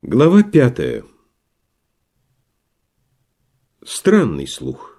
Глава 5. Странный слух.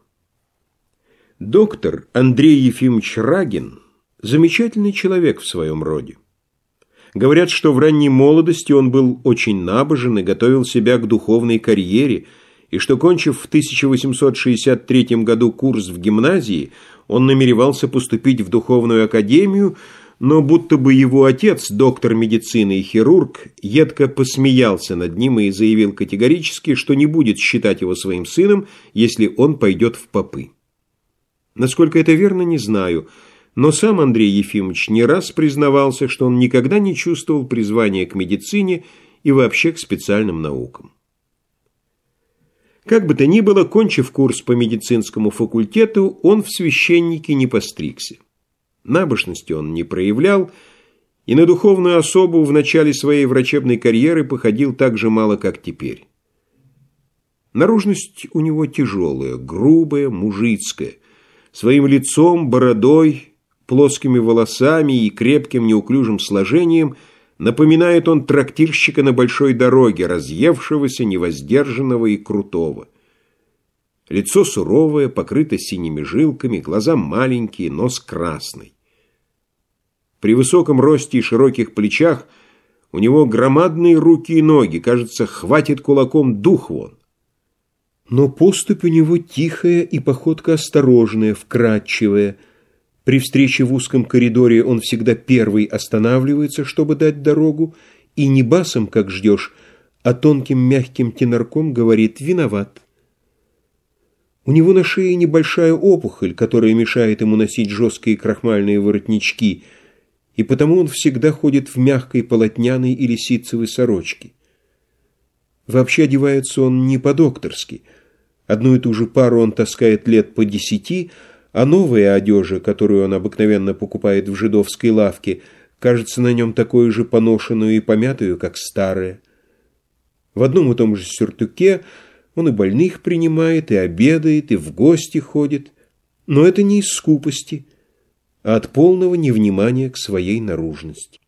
Доктор Андрей Ефимович Рагин – замечательный человек в своем роде. Говорят, что в ранней молодости он был очень набожен и готовил себя к духовной карьере, и что, кончив в 1863 году курс в гимназии, он намеревался поступить в духовную академию, но будто бы его отец, доктор медицины и хирург, едко посмеялся над ним и заявил категорически, что не будет считать его своим сыном, если он пойдет в попы. Насколько это верно, не знаю, но сам Андрей Ефимович не раз признавался, что он никогда не чувствовал призвания к медицине и вообще к специальным наукам. Как бы то ни было, кончив курс по медицинскому факультету, он в священники не постригся. Набожности он не проявлял, и на духовную особу в начале своей врачебной карьеры походил так же мало, как теперь. Наружность у него тяжелая, грубая, мужицкая, своим лицом, бородой, плоскими волосами и крепким неуклюжим сложением напоминает он трактирщика на большой дороге, разъевшегося, невоздержанного и крутого. Лицо суровое, покрыто синими жилками, глаза маленькие, нос красный. При высоком росте и широких плечах у него громадные руки и ноги, кажется, хватит кулаком дух вон. Но поступь у него тихая и походка осторожная, вкрадчивая. При встрече в узком коридоре он всегда первый останавливается, чтобы дать дорогу, и не басом, как ждешь, а тонким мягким тенорком говорит «виноват». У него на шее небольшая опухоль, которая мешает ему носить жесткие крахмальные воротнички, и потому он всегда ходит в мягкой полотняной или ситцевой сорочке. Вообще одевается он не по-докторски. Одну и ту же пару он таскает лет по 10, а новая одежа, которую он обыкновенно покупает в жидовской лавке, кажется на нем такой же поношенную и помятую, как старая. В одном и том же сюртуке он и больных принимает, и обедает, и в гости ходит. Но это не из скупости, а от полного невнимания к своей наружности.